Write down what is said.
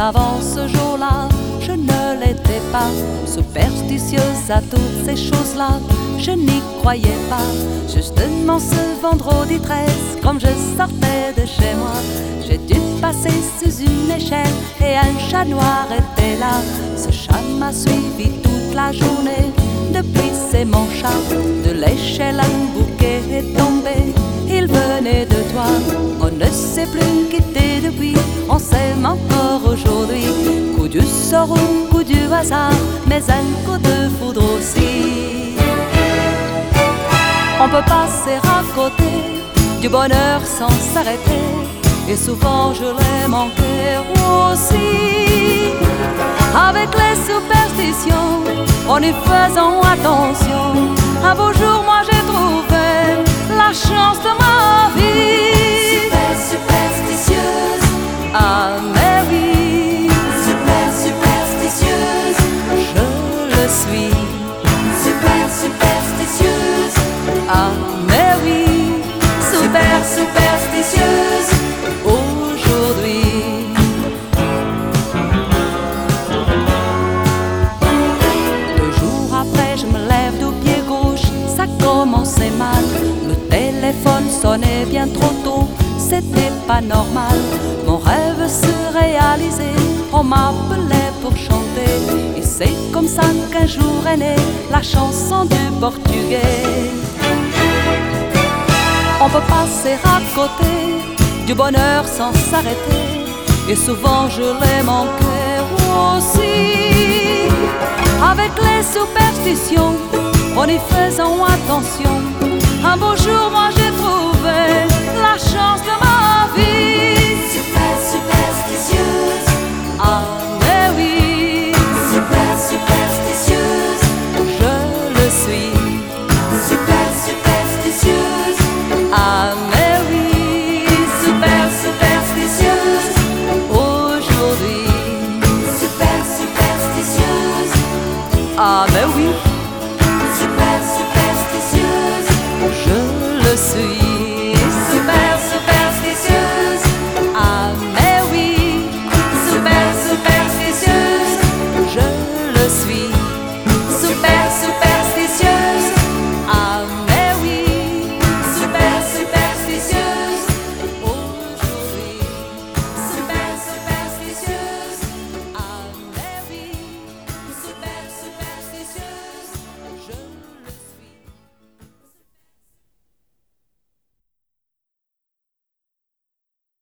avant ce jour-là, je ne l'étais pas superstitieuse à toutes ces choses-là. Je n'y croyais pas. Justement ce vendredi 13, comme je sortais de chez moi, j'ai dû passer sous une échelle et un chat noir était là. Ce chat m'a suivi toute la journée. Depuis c'est mon chat. De l'échelle un bouquet est tombé. Il venait de toi. On ne s'est plus quitté depuis. On s'aime encore aujourd'hui. Coup du sort ou coup du hasard, mais un coup de foudre aussi. On peut passer à côté du bonheur sans s'arrêter. Et souvent je l'ai manqué aussi. Avec les superstitions, en y faisant attention, un beau jour moi j'ai trouvé la chance de ma vie. Super superstitieuse. Ah mais oui. Super superstitieuse. Je le suis. Super superstitieuse. Ah mais oui. Super superstitieuse. Aujourd'hui. Je me lève du pied gauche, ça commençait mal. Le téléphone sonnait bien trop tôt, c'était pas normal. Mon rêve se réalisait, on m'appelait pour chanter. Et c'est comme ça qu'un jour est née la chanson du portugais. On peut passer à côté du bonheur sans s'arrêter. Et souvent je l'ai manqué aussi. Avec les superstitions, en y faisant attention, un beau jour